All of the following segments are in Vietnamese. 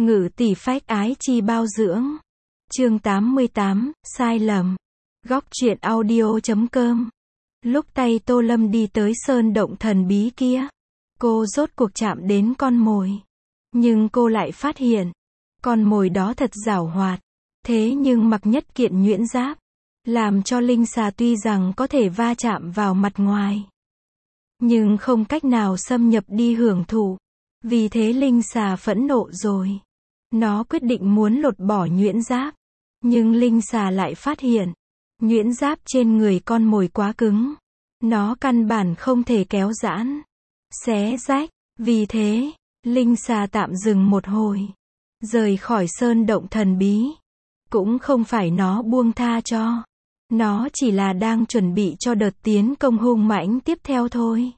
Ngự tỷ phách ái chi bao dưỡng. Chương 88, sai lầm. Góc truyện audio.com. Lúc tay Tô Lâm đi tới sơn động thần bí kia, cô rốt cuộc chạm đến con mồi. Nhưng cô lại phát hiện, con mồi đó thật giảo hoạt. Thế nhưng mặc nhất kiện nhuyễn giáp, làm cho linh xà tuy rằng có thể va chạm vào mặt ngoài, nhưng không cách nào xâm nhập đi hưởng thụ. Vì thế linh xà phẫn nộ rồi. Nó quyết định muốn lột bỏ nhuyễn giáp. Nhưng linh xà lại phát hiện, nhuyễn giáp trên người con mồi quá cứng. Nó căn bản không thể kéo giãn, xé rách. Vì thế, linh xà tạm dừng một hồi, rời khỏi sơn động thần bí. Cũng không phải nó buông tha cho. Nó chỉ là đang chuẩn bị cho đợt tiến công hung mãnh tiếp theo thôi.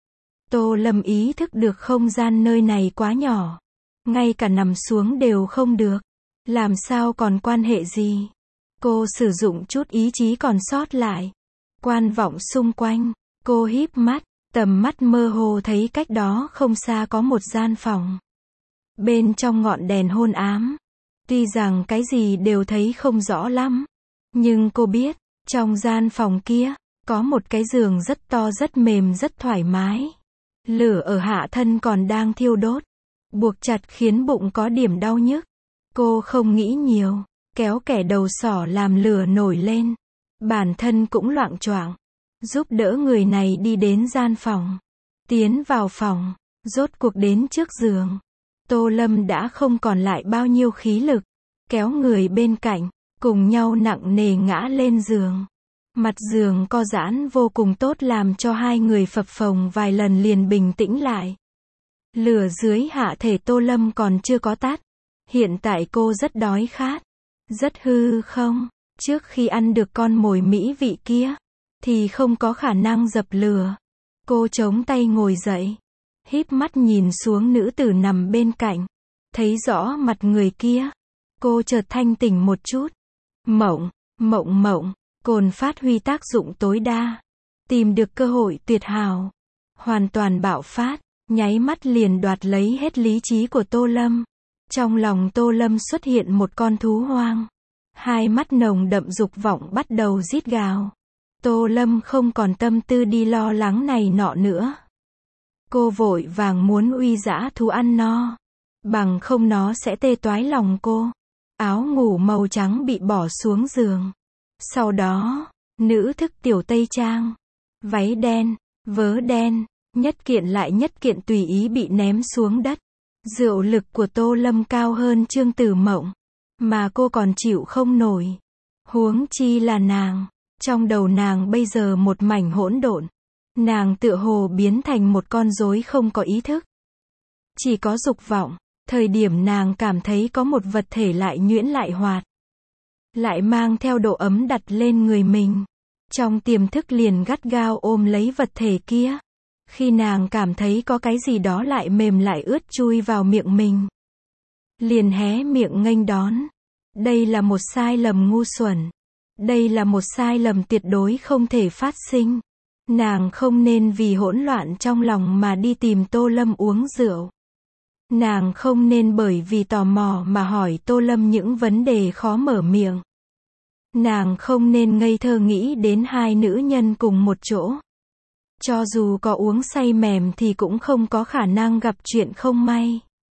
Tô Lâm ý thức được không gian nơi này quá nhỏ. Ngay cả nằm xuống đều không được. Làm sao còn quan hệ gì? Cô sử dụng chút ý chí còn sót lại. Quan vọng xung quanh. Cô híp mắt. Tầm mắt mơ hồ thấy cách đó không xa có một gian phòng. Bên trong ngọn đèn hôn ám. Tuy rằng cái gì đều thấy không rõ lắm. Nhưng cô biết, trong gian phòng kia, có một cái giường rất to rất mềm rất thoải mái. Lửa ở hạ thân còn đang thiêu đốt. Buộc chặt khiến bụng có điểm đau nhức. Cô không nghĩ nhiều, kéo kẻ đầu sỏ làm lửa nổi lên. Bản thân cũng loạng choạng, giúp đỡ người này đi đến gian phòng. Tiến vào phòng, rốt cuộc đến trước giường. Tô Lâm đã không còn lại bao nhiêu khí lực. Kéo người bên cạnh, cùng nhau nặng nề ngã lên giường. Mặt giường co giãn vô cùng tốt làm cho hai người phập phồng vài lần liền bình tĩnh lại. Lửa dưới hạ thể Tô Lâm còn chưa có tắt. Hiện tại cô rất đói khát. Rất hư không? Trước khi ăn được con mồi mỹ vị kia, thì không có khả năng dập lửa. Cô chống tay ngồi dậy. Híp mắt nhìn xuống nữ tử nằm bên cạnh. Thấy rõ mặt người kia. Cô chợt thanh tỉnh một chút. Mộng, cồn phát huy tác dụng tối đa. Tìm được cơ hội tuyệt hảo. Hoàn toàn bạo phát, nháy mắt liền đoạt lấy hết lý trí của Tô Lâm. Trong lòng Tô Lâm xuất hiện một con thú hoang. Hai mắt nồng đậm dục vọng bắt đầu rít gào. Tô Lâm không còn tâm tư đi lo lắng này nọ nữa. Cô vội vàng muốn uy dã thú ăn no. Bằng không nó sẽ tê toái lòng cô. Áo ngủ màu trắng bị bỏ xuống giường. Sau đó, nữ thức tiểu tây trang. Váy đen, vớ đen, nhất kiện lại nhất kiện tùy ý bị ném xuống đất. Rượu lực của Tô Lâm cao hơn Trương Tử Mộng. Mà cô còn chịu không nổi. Huống chi là nàng. Trong đầu nàng bây giờ một mảnh hỗn độn. Nàng tựa hồ biến thành một con rối không có ý thức. Chỉ có dục vọng. Thời điểm nàng cảm thấy có một vật thể lại nhuyễn lại hoạt. Lại mang theo độ ấm đặt lên người mình. Trong tiềm thức liền gắt gao ôm lấy vật thể kia. Khi nàng cảm thấy có cái gì đó lại mềm lại ướt chui vào miệng mình, liền hé miệng nghênh đón. Đây là một sai lầm ngu xuẩn. Đây là một sai lầm tuyệt đối không thể phát sinh. Nàng không nên vì hỗn loạn trong lòng mà đi tìm Tô Lâm uống rượu. Nàng không nên bởi vì tò mò mà hỏi Tô Lâm những vấn đề khó mở miệng. Nàng không nên ngây thơ nghĩ đến hai nữ nhân cùng một chỗ. Cho dù có uống say mềm thì cũng không có khả năng gặp chuyện không may.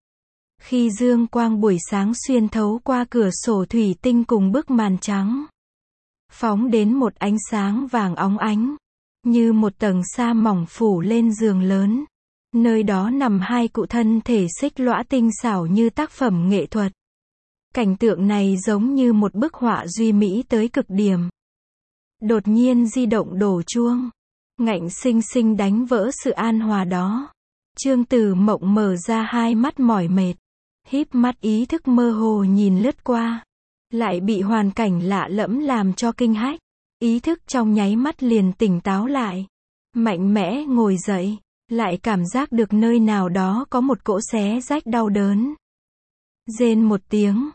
Khi dương quang buổi sáng xuyên thấu qua cửa sổ thủy tinh cùng bức màn trắng, phóng đến một ánh sáng vàng óng ánh, như một tầng sa mỏng phủ lên giường lớn. Nơi đó nằm hai cụ thân thể xích lõa tinh xảo như tác phẩm nghệ thuật. Cảnh tượng này giống như một bức họa duy mỹ tới cực điểm. Đột nhiên di động đổ chuông. Ngạnh sinh sinh đánh vỡ sự an hòa đó. Trương Tử Mộng mở ra hai mắt mỏi mệt. Híp mắt ý thức mơ hồ nhìn lướt qua. Lại bị hoàn cảnh lạ lẫm làm cho kinh hách. Ý thức trong nháy mắt liền tỉnh táo lại. Mạnh mẽ ngồi dậy. Lại cảm giác được nơi nào đó có một cỗ xé rách đau đớn. Rên một tiếng.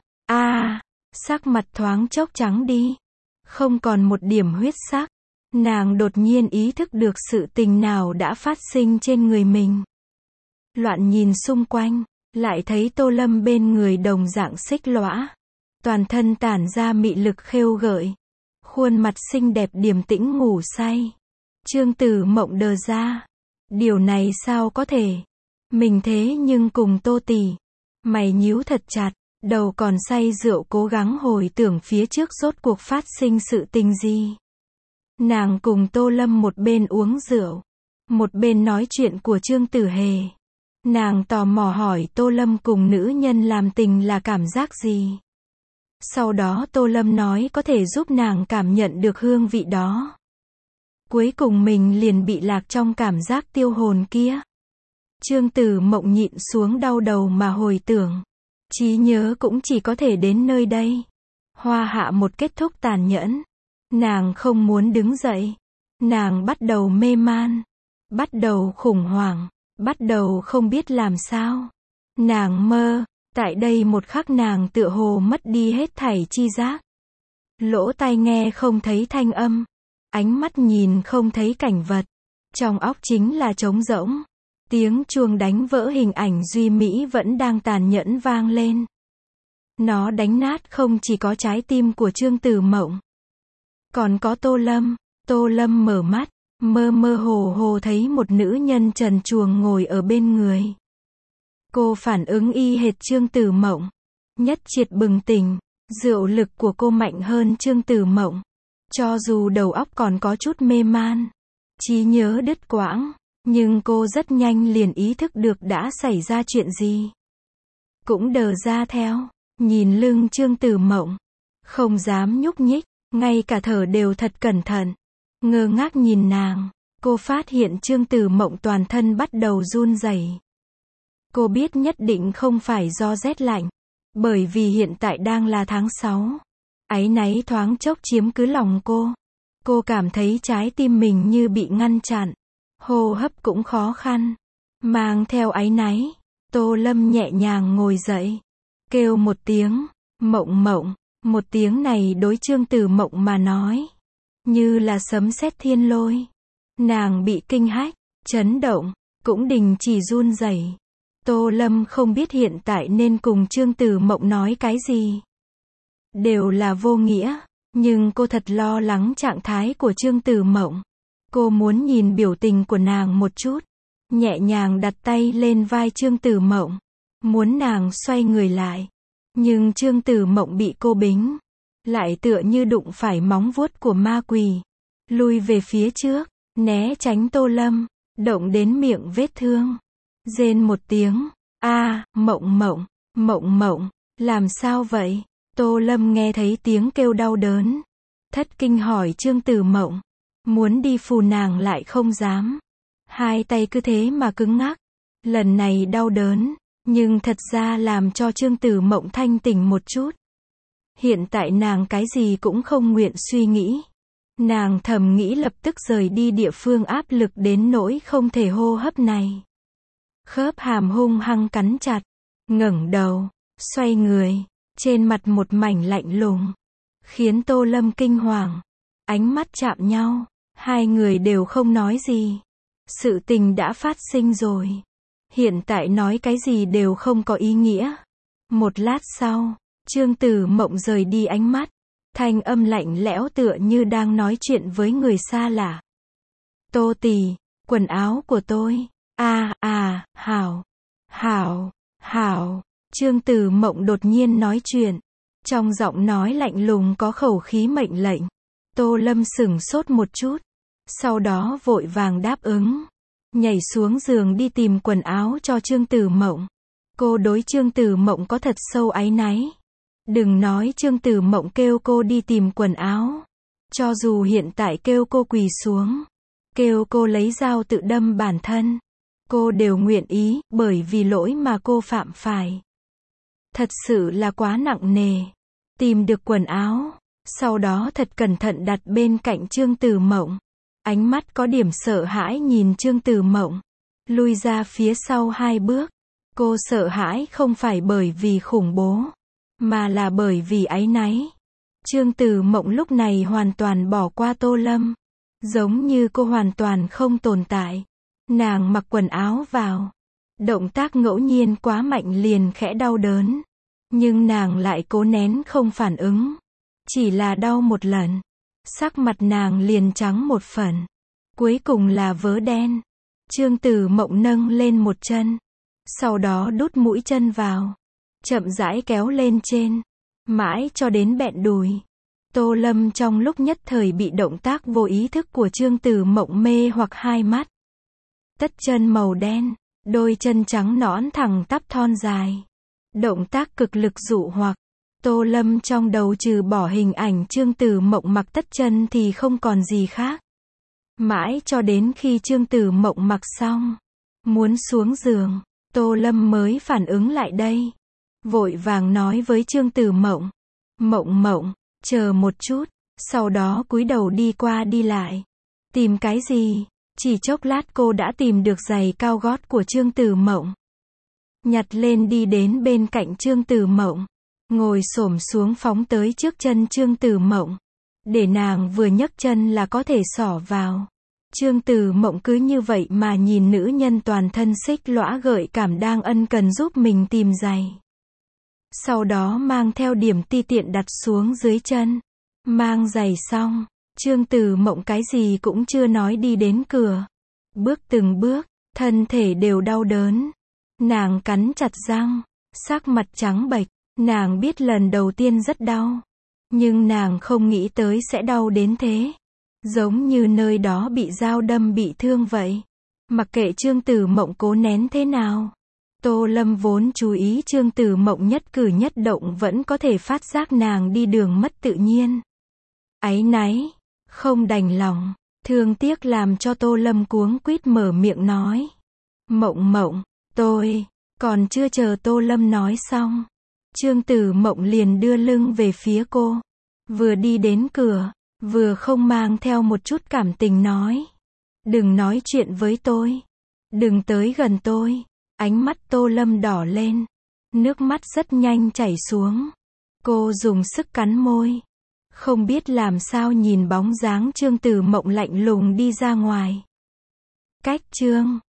Sắc mặt thoáng chốc trắng đi. Không còn một điểm huyết sắc. Nàng đột nhiên ý thức được sự tình nào đã phát sinh trên người mình. Loạn nhìn xung quanh. lại thấy Tô Lâm bên người đồng dạng xích lõa. Toàn thân tản ra mị lực khêu gợi. Khuôn mặt xinh đẹp điềm tĩnh ngủ say. Trương Tử Mộng đờ ra. Điều này sao có thể? Mình thế nhưng cùng Tô tỷ. Mày nhíu thật chặt, đầu còn say rượu cố gắng hồi tưởng phía trước rốt cuộc phát sinh sự tình gì. Nàng cùng Tô Lâm một bên uống rượu, một bên nói chuyện của Trương Tử Hề. Nàng tò mò hỏi Tô Lâm cùng nữ nhân làm tình là cảm giác gì. Sau đó Tô Lâm nói có thể giúp nàng cảm nhận được hương vị đó. Cuối cùng mình liền bị lạc trong cảm giác tiêu hồn kia. Trương Tử Mộng nhịn xuống đau đầu mà hồi tưởng. Trí nhớ cũng chỉ có thể đến nơi đây. Hoa hạ một kết thúc tàn nhẫn. Nàng không muốn đứng dậy. Nàng bắt đầu mê man. Bắt đầu khủng hoảng. Bắt đầu không biết làm sao. Nàng mơ. Tại đây một khắc nàng tựa hồ mất đi hết thảy chi giác. Lỗ tai nghe không thấy thanh âm. Ánh mắt nhìn không thấy cảnh vật. Trong óc chính là trống rỗng. Tiếng chuông đánh vỡ hình ảnh duy mỹ vẫn đang tàn nhẫn vang lên. Nó đánh nát không chỉ có trái tim của Trương Tử Mộng. Còn có Tô Lâm. Tô Lâm mở mắt, mơ mơ hồ hồ thấy một nữ nhân trần truồng ngồi ở bên người. Cô phản ứng y hệt Trương Tử Mộng. Nhất triệt bừng tỉnh, rượu lực của cô mạnh hơn Trương Tử Mộng. Cho dù đầu óc còn có chút mê man, trí nhớ đứt quãng, nhưng cô rất nhanh liền ý thức được đã xảy ra chuyện gì. Cũng đờ ra theo, nhìn lưng Trương Tử Mộng, không dám nhúc nhích, ngay cả thở đều thật cẩn thận. Ngơ ngác nhìn nàng, cô phát hiện Trương Tử Mộng toàn thân bắt đầu run rẩy. Cô biết nhất định không phải do rét lạnh, bởi vì hiện tại đang là tháng 6. Áy náy thoáng chốc chiếm cứ lòng cô. Cô cảm thấy trái tim mình như bị ngăn chặn, hô hấp cũng khó khăn. Mang theo áy náy, Tô Lâm nhẹ nhàng ngồi dậy, kêu một tiếng, Mộng Mộng. Một tiếng này đối Trương Tử Mộng mà nói, như là sấm sét thiên lôi. Nàng bị kinh hách, chấn động, cũng đình chỉ run rẩy. Tô Lâm không biết hiện tại nên cùng Trương Tử Mộng nói cái gì. Đều là vô nghĩa, nhưng cô thật lo lắng trạng thái của Trương Tử Mộng. Cô muốn nhìn biểu tình của nàng một chút, nhẹ nhàng đặt tay lên vai Trương Tử Mộng, muốn nàng xoay người lại. Nhưng Trương Tử Mộng bị cô bính, lại tựa như đụng phải móng vuốt của ma quỷ, lui về phía trước, né tránh Tô Lâm, động đến miệng vết thương. Rên một tiếng, Mộng Mộng, Mộng Mộng, làm sao vậy? Tô Lâm nghe thấy tiếng kêu đau đớn, thất kinh hỏi Trương Tử Mộng, muốn đi phù nàng lại không dám. Hai tay cứ thế mà cứng ngắc, lần này đau đớn, nhưng thật ra làm cho Trương Tử Mộng thanh tỉnh một chút. Hiện tại nàng cái gì cũng không nguyện suy nghĩ. Nàng thầm nghĩ lập tức rời đi địa phương áp lực đến nỗi không thể hô hấp này. Khớp hàm hung hăng cắn chặt, ngẩng đầu, xoay người, trên mặt một mảnh lạnh lùng, khiến Tô Lâm kinh hoàng. Ánh mắt chạm nhau, hai người đều không nói gì. Sự tình đã phát sinh rồi. Hiện tại nói cái gì đều không có ý nghĩa. Một lát sau, Trương Tử Mộng rời đi ánh mắt, thanh âm lạnh lẽo tựa như đang nói chuyện với người xa lạ. Tô tỷ, quần áo của tôi. Hảo, hảo, hảo. Trương Tử Mộng đột nhiên nói chuyện, trong giọng nói lạnh lùng có khẩu khí mệnh lệnh. Tô Lâm sửng sốt một chút, sau đó vội vàng đáp ứng, nhảy xuống giường đi tìm quần áo cho Trương Tử Mộng. Cô đối Trương Tử Mộng có thật sâu áy náy. Đừng nói Trương Tử Mộng kêu cô đi tìm quần áo, cho dù hiện tại kêu cô quỳ xuống, kêu cô lấy dao tự đâm bản thân, cô đều nguyện ý, bởi vì lỗi mà cô phạm phải thật sự là quá nặng nề. Tìm được quần áo, sau đó thật cẩn thận đặt bên cạnh Trương Tử Mộng. Ánh mắt có điểm sợ hãi nhìn Trương Tử Mộng, lui ra phía sau 2 bước. Cô sợ hãi không phải bởi vì khủng bố, mà là bởi vì áy náy. Trương Tử Mộng lúc này hoàn toàn bỏ qua Tô Lâm, giống như cô hoàn toàn không tồn tại. Nàng mặc quần áo vào, Động tác ngẫu nhiên quá mạnh liền khẽ đau đớn. Nhưng nàng lại cố nén không phản ứng. Chỉ là đau một lần. Sắc mặt nàng liền trắng một phần. Cuối cùng là vớ đen. Trương Tử Mộng nâng lên một chân. Sau đó đút mũi chân vào. Chậm rãi kéo lên trên. Mãi cho đến bẹn đùi. Tô Lâm trong lúc nhất thời bị động tác vô ý thức của Trương Tử Mộng mê hoặc hai mắt. Tất chân màu đen. Đôi chân trắng nõn thẳng tắp thon dài. Động tác cực lực dụ hoặc. Tô Lâm trong đầu trừ bỏ hình ảnh Trương Tử Mộng mặc tất chân thì không còn gì khác. Mãi cho đến khi Trương Tử Mộng mặc xong, muốn xuống giường, Tô Lâm mới phản ứng lại đây. Vội vàng nói với Trương Tử Mộng. Mộng Mộng, chờ một chút, sau đó cúi đầu đi qua đi lại. Tìm cái gì? Chỉ chốc lát cô đã tìm được giày cao gót của Trương Tử Mộng. Nhặt lên đi đến bên cạnh Trương Tử Mộng. Ngồi xổm xuống phóng tới trước chân Trương Tử Mộng. Để nàng vừa nhấc chân là có thể xỏ vào. Trương Tử Mộng cứ như vậy mà nhìn nữ nhân toàn thân xích lõa gợi cảm đang ân cần giúp mình tìm giày. Sau đó mang theo điểm ti tiện đặt xuống dưới chân. Mang giày xong, Trương Tử Mộng cái gì cũng chưa nói đi đến cửa. Bước từng bước, thân thể đều đau đớn. Nàng cắn chặt răng, sắc mặt trắng bệch. Nàng biết lần đầu tiên rất đau. Nhưng nàng không nghĩ tới sẽ đau đến thế. Giống như nơi đó bị dao đâm bị thương vậy. Mặc kệ Trương Tử Mộng cố nén thế nào. Tô Lâm vốn chú ý Trương Tử Mộng nhất cử nhất động vẫn có thể phát giác nàng đi đường mất tự nhiên. Áy náy, không đành lòng, thương tiếc làm cho Tô Lâm cuống quýt mở miệng nói. Mộng Mộng, tôi, còn chưa chờ Tô Lâm nói xong. Trương Tử Mộng liền đưa lưng về phía cô. Vừa đi đến cửa, vừa không mang theo một chút cảm tình nói. Đừng nói chuyện với tôi. Đừng tới gần tôi. Ánh mắt Tô Lâm đỏ lên. Nước mắt rất nhanh chảy xuống. Cô dùng sức cắn môi. Không biết làm sao nhìn bóng dáng Trương Tử Mộng lạnh lùng đi ra ngoài. Cách chương